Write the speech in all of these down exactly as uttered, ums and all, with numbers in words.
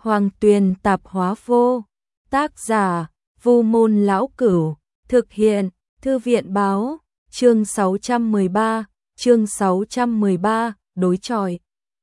Hoàng Tuyền Tạp Hóa Vô. Tác giả: Vu Môn Lão Cửu. Thực hiện: Thư viện báo. Chương sáu trăm mười ba. Chương sáu trăm mười ba. Đối chọi.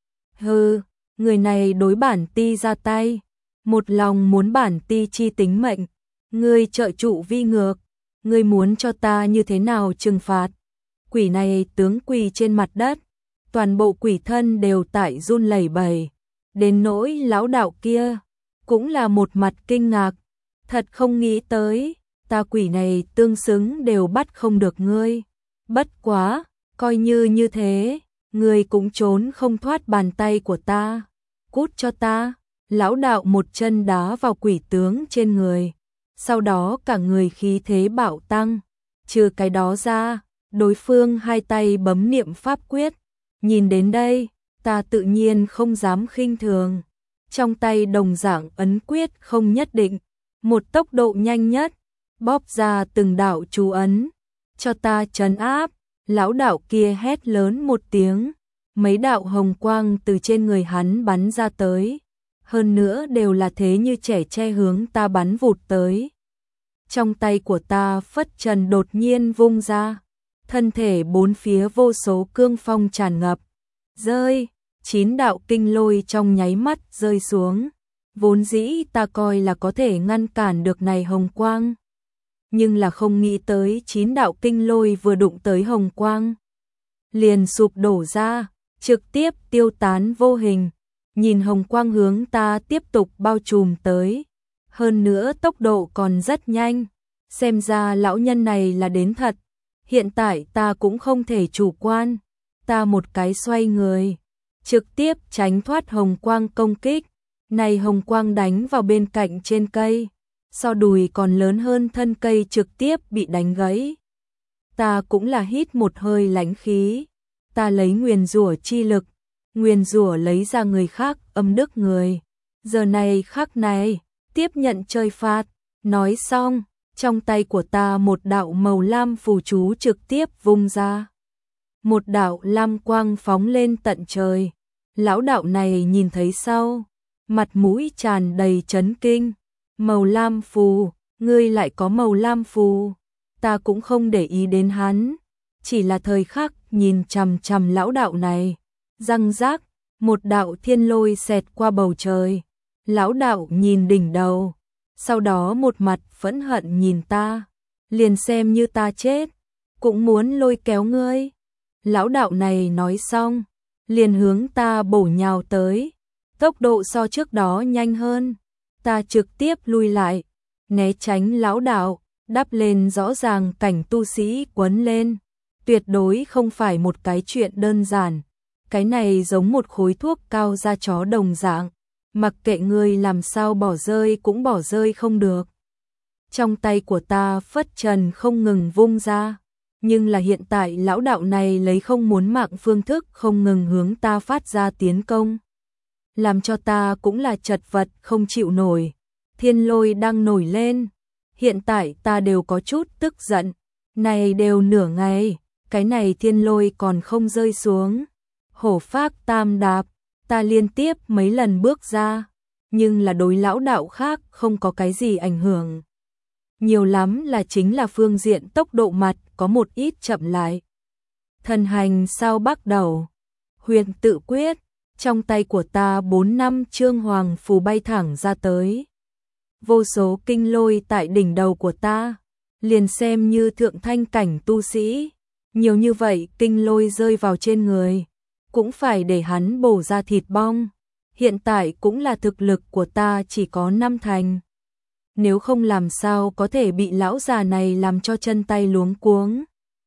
Hừ, người này đối bản ti ra tay, một lòng muốn bản ti chi tính mệnh. Ngươi trợ trụ vi ngược, ngươi muốn cho ta như thế nào trừng phạt? Quỷ này tướng quỳ trên mặt đất, toàn bộ quỷ thân đều tại run lẩy bẩy. Đến nỗi lão đạo kia cũng là một mặt kinh ngạc, thật không nghĩ tới, ta quỷ này tương xứng đều bắt không được ngươi. Bất quá, coi như như thế, ngươi cũng trốn không thoát bàn tay của ta. Cút cho ta! Lão đạo một chân đá vào quỷ tướng trên người, sau đó cả người khí thế bạo tăng. Trừ cái đó ra, đối phương hai tay bấm niệm pháp quyết. Nhìn đến đây, ta tự nhiên không dám khinh thường. Trong tay đồng dạng ấn quyết không nhất định, một tốc độ nhanh nhất, bóp ra từng đạo chú ấn, cho ta trấn áp. Lão đạo kia hét lớn một tiếng, mấy đạo hồng quang từ trên người hắn bắn ra tới, hơn nữa đều là thế như trẻ tre hướng ta bắn vụt tới. Trong tay của ta phất trần đột nhiên vung ra, thân thể bốn phía vô số cương phong tràn ngập, rơi, chín đạo kinh lôi trong nháy mắt rơi xuống. Vốn dĩ ta coi là có thể ngăn cản được này hồng quang, nhưng là không nghĩ tới chín đạo kinh lôi vừa đụng tới hồng quang, liền sụp đổ ra, trực tiếp tiêu tán vô hình. Nhìn hồng quang hướng ta tiếp tục bao trùm tới, hơn nữa tốc độ còn rất nhanh, xem ra lão nhân này là đến thật. Hiện tại ta cũng không thể chủ quan, ta một cái xoay người, trực tiếp tránh thoát hồng quang công kích. Này hồng quang đánh vào bên cạnh trên cây, so đùi còn lớn hơn thân cây trực tiếp bị đánh gãy. Ta cũng là hít một hơi lãnh khí, ta lấy nguyền rủa chi lực, nguyền rủa lấy ra người khác âm đức người. Giờ này khắc này, tiếp nhận chơi phạt. Nói xong, trong tay của ta một đạo màu lam phù chú trực tiếp vung ra. Một đạo lam quang phóng lên tận trời. Lão đạo này nhìn thấy sau, mặt mũi tràn đầy chấn kinh. Màu lam phù, ngươi lại có màu lam phù? Ta cũng không để ý đến hắn, chỉ là thời khắc nhìn chằm chằm lão đạo này. Răng rác, một đạo thiên lôi xẹt qua bầu trời. Lão đạo nhìn đỉnh đầu, sau đó một mặt phẫn hận nhìn ta, liền xem như ta chết, cũng muốn lôi kéo ngươi. Lão đạo này nói xong, liền hướng ta bổ nhào tới, tốc độ so trước đó nhanh hơn. Ta trực tiếp lui lại, né tránh lão đạo, đắp lên rõ ràng cảnh tu sĩ quấn lên. Tuyệt đối không phải một cái chuyện đơn giản. Cái này giống một khối thuốc cao da chó đồng dạng, mặc kệ ngươi làm sao bỏ rơi cũng bỏ rơi không được. Trong tay của ta phất trần không ngừng vung ra, nhưng là hiện tại lão đạo này lấy không muốn mạng phương thức không ngừng hướng ta phát ra tiến công, làm cho ta cũng là chật vật không chịu nổi. Thiên lôi đang nổi lên, hiện tại ta đều có chút tức giận. Này đều nửa ngày, cái này thiên lôi còn không rơi xuống. Hổ phác tam đạp, ta liên tiếp mấy lần bước ra, nhưng là đối lão đạo khác không có cái gì ảnh hưởng. Nhiều lắm là chính là phương diện tốc độ mặt có một ít chậm lại. Thần hành sao bắt đầu, huyền tự quyết, trong tay của ta bốn năm chương hoàng phù bay thẳng ra tới. Vô số kinh lôi tại đỉnh đầu của ta, liền xem như thượng thanh cảnh tu sĩ, nhiều như vậy kinh lôi rơi vào trên người, cũng phải để hắn bổ ra thịt bong. Hiện tại cũng là thực lực của ta chỉ có năm thành. Nếu không làm sao có thể bị lão già này làm cho chân tay luống cuống.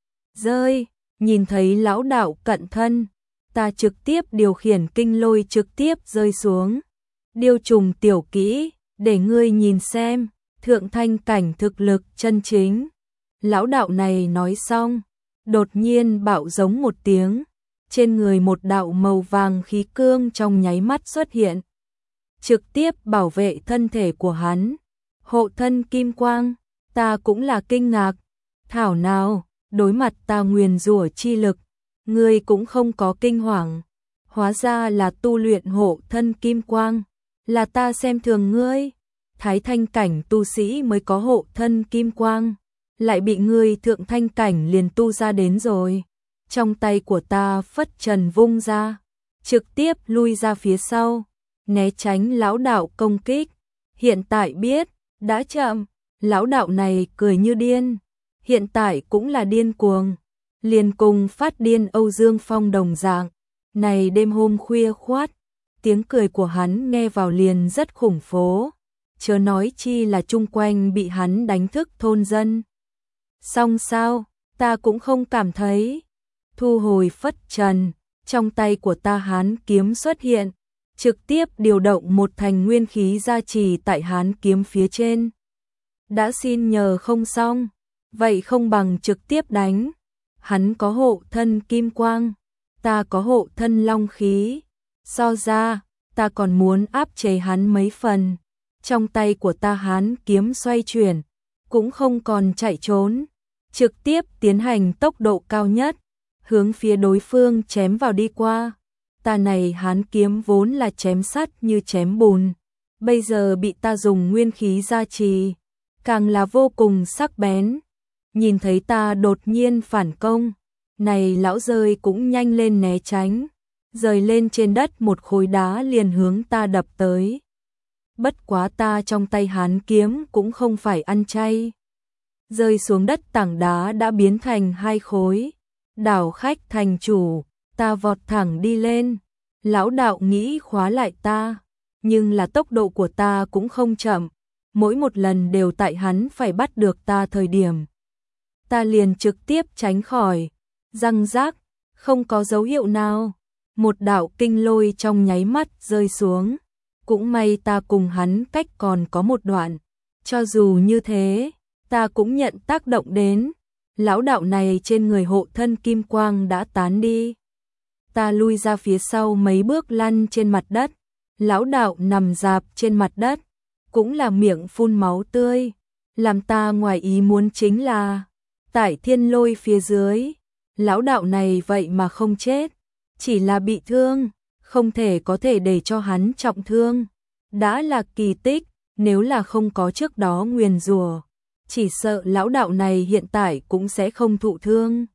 Rơi, nhìn thấy lão đạo cận thân, ta trực tiếp điều khiển kinh lôi trực tiếp rơi xuống. Điêu trùng tiểu kỹ, để ngươi nhìn xem, thượng thanh cảnh thực lực chân chính. Lão đạo này nói xong, đột nhiên bạo giống một tiếng. Trên người một đạo màu vàng khí cương trong nháy mắt xuất hiện, trực tiếp bảo vệ thân thể của hắn. Hộ thân kim quang, ta cũng là kinh ngạc. Thảo nào, đối mặt ta nguyền rủa chi lực, ngươi cũng không có kinh hoàng. Hóa ra là tu luyện hộ thân kim quang. là ta xem thường ngươi, thái thanh cảnh tu sĩ mới có hộ thân kim quang, lại bị ngươi thượng thanh cảnh liền tu ra đến rồi. Trong tay của ta phất trần vung ra, trực tiếp lui ra phía sau, né tránh lão đạo công kích. Hiện tại biết, đã chậm, lão đạo này cười như điên, hiện tại cũng là điên cuồng, liền cùng phát điên Âu Dương Phong đồng dạng. Này đêm hôm khuya khoát, tiếng cười của hắn nghe vào liền rất khủng phố, chớ nói chi là chung quanh bị hắn đánh thức thôn dân. Xong sao, ta cũng không cảm thấy. Thu hồi phất trần, trong tay của ta hán kiếm xuất hiện, trực tiếp điều động một thành nguyên khí gia trì tại hán kiếm phía trên. Đã xin nhờ không xong, vậy không bằng trực tiếp đánh. Hắn có hộ thân kim quang, ta có hộ thân long khí, so ra, ta còn muốn áp chế hắn mấy phần. Trong tay của ta hán kiếm xoay chuyển, cũng không còn chạy trốn, trực tiếp tiến hành tốc độ cao nhất, hướng phía đối phương chém vào đi qua. Ta này hán kiếm vốn là chém sắt như chém bùn, bây giờ bị ta dùng nguyên khí gia trì, càng là vô cùng sắc bén. Nhìn thấy ta đột nhiên phản công, này lão rơi cũng nhanh lên né tránh, rời lên trên đất một khối đá liền hướng ta đập tới. Bất quá ta trong tay hán kiếm cũng không phải ăn chay, rơi xuống đất tảng đá đã biến thành hai khối. Đảo khách thành chủ, ta vọt thẳng đi lên, lão đạo nghĩ khóa lại ta, nhưng là tốc độ của ta cũng không chậm, mỗi một lần đều tại hắn phải bắt được ta thời điểm. Ta liền trực tiếp tránh khỏi, răng rác, không có dấu hiệu nào, một đạo kinh lôi trong nháy mắt rơi xuống, cũng may ta cùng hắn cách còn có một đoạn, cho dù như thế, ta cũng nhận tác động đến. Lão đạo này trên người hộ thân kim quang đã tán đi. Ta lui ra phía sau mấy bước lăn trên mặt đất. Lão đạo nằm rạp trên mặt đất, cũng là miệng phun máu tươi. Làm ta ngoài ý muốn chính là, tại thiên lôi phía dưới, lão đạo này vậy mà không chết, chỉ là bị thương, không thể có thể để cho hắn trọng thương. Đã là kỳ tích, nếu là không có trước đó nguyền rủa, chỉ sợ lão đạo này hiện tại cũng sẽ không thụ thương.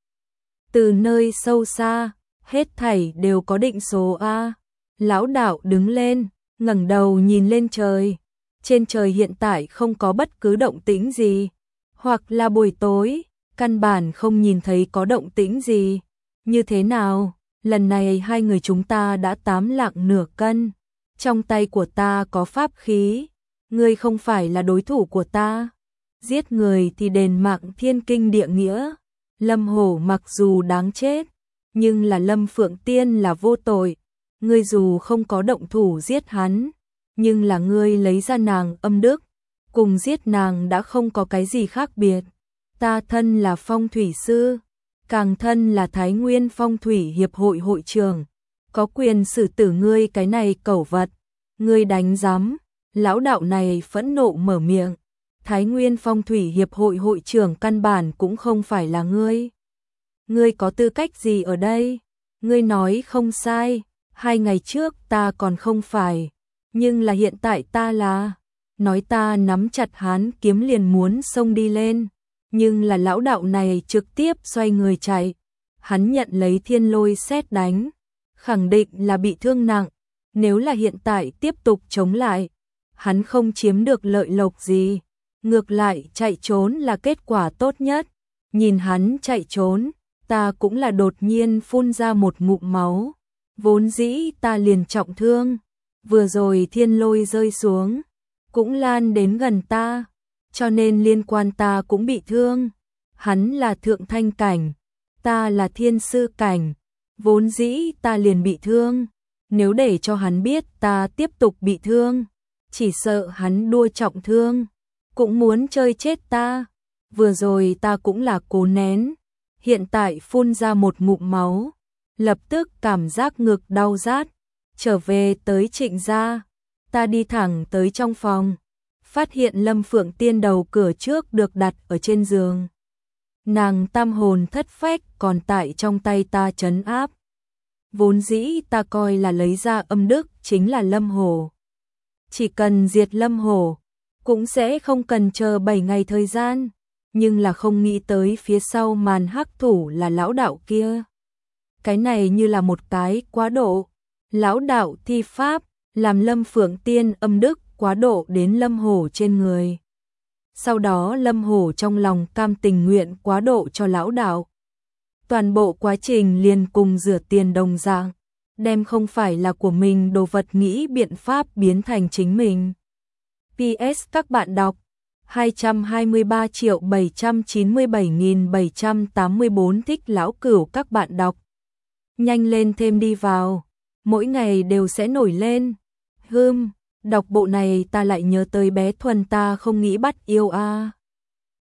Từ nơi sâu xa, hết thảy đều có định số a. Lão đạo đứng lên, ngẩng đầu nhìn lên trời. Trên trời hiện tại không có bất cứ động tĩnh gì, hoặc là buổi tối, căn bản không nhìn thấy có động tĩnh gì. Như thế nào, lần này hai người chúng ta đã tám lạng nửa cân. Trong tay của ta có pháp khí, ngươi không phải là đối thủ của ta. Giết người thì đền mạng thiên kinh địa nghĩa. Lâm Hổ mặc dù đáng chết, nhưng là Lâm Phượng Tiên là vô tội. Ngươi dù không có động thủ giết hắn, nhưng là ngươi lấy ra nàng âm đức, cùng giết nàng đã không có cái gì khác biệt. Ta thân là phong thủy sư, càng thân là Thái Nguyên Phong Thủy Hiệp hội hội trưởng, có quyền xử tử ngươi cái này cẩu vật. Ngươi đánh giám. Lão đạo này phẫn nộ mở miệng. Thái Nguyên Phong Thủy Hiệp hội hội trưởng căn bản cũng không phải là ngươi. Ngươi có tư cách gì ở đây? Ngươi nói không sai, hai ngày trước ta còn không phải, nhưng là hiện tại ta là. Nói ta nắm chặt hán kiếm liền muốn xông đi lên, nhưng là lão đạo này trực tiếp xoay người chạy. Hắn nhận lấy thiên lôi sét đánh, khẳng định là bị thương nặng. Nếu là hiện tại tiếp tục chống lại, hắn không chiếm được lợi lộc gì, ngược lại chạy trốn là kết quả tốt nhất. Nhìn hắn chạy trốn, ta cũng là đột nhiên phun ra một ngụm máu. Vốn dĩ ta liền trọng thương, vừa rồi thiên lôi rơi xuống, cũng lan đến gần ta, cho nên liên quan ta cũng bị thương. Hắn là thượng thanh cảnh, ta là thiên sư cảnh, vốn dĩ ta liền bị thương. Nếu để cho hắn biết ta tiếp tục bị thương, chỉ sợ hắn đua trọng thương, cũng muốn chơi chết ta. Vừa rồi ta cũng là cố nén, hiện tại phun ra một ngụm máu, lập tức cảm giác ngực đau rát. Trở về tới Trịnh gia, ta đi thẳng tới trong phòng, phát hiện Lâm Phượng Tiên đầu cửa trước được đặt ở trên giường. Nàng tam hồn thất phách còn tại trong tay ta trấn áp. Vốn dĩ ta coi là lấy ra âm đức chính là Lâm Hổ. chỉ cần diệt Lâm Hổ, cũng sẽ không cần chờ bảy ngày thời gian, nhưng là không nghĩ tới phía sau màn hắc thủ là lão đạo kia. Cái này như là một cái quá độ, lão đạo thi pháp, làm Lâm Phượng Tiên âm đức quá độ đến Lâm Hổ trên người. Sau đó Lâm Hổ trong lòng cam tình nguyện quá độ cho lão đạo. Toàn bộ quá trình liền cùng rửa tiền đồng dạng, đem không phải là của mình đồ vật nghĩ biện pháp biến thành chính mình. pê ét các bạn đọc hai trăm hai mươi ba triệu bảy trăm chín mươi bảy nghìn bảy trăm tám mươi tư thích lão cửu các bạn đọc. Nhanh lên thêm đi vào, mỗi ngày đều sẽ nổi lên. Hưm, đọc bộ này ta lại nhớ tới bé Thuần ta không nghĩ bắt yêu a. À.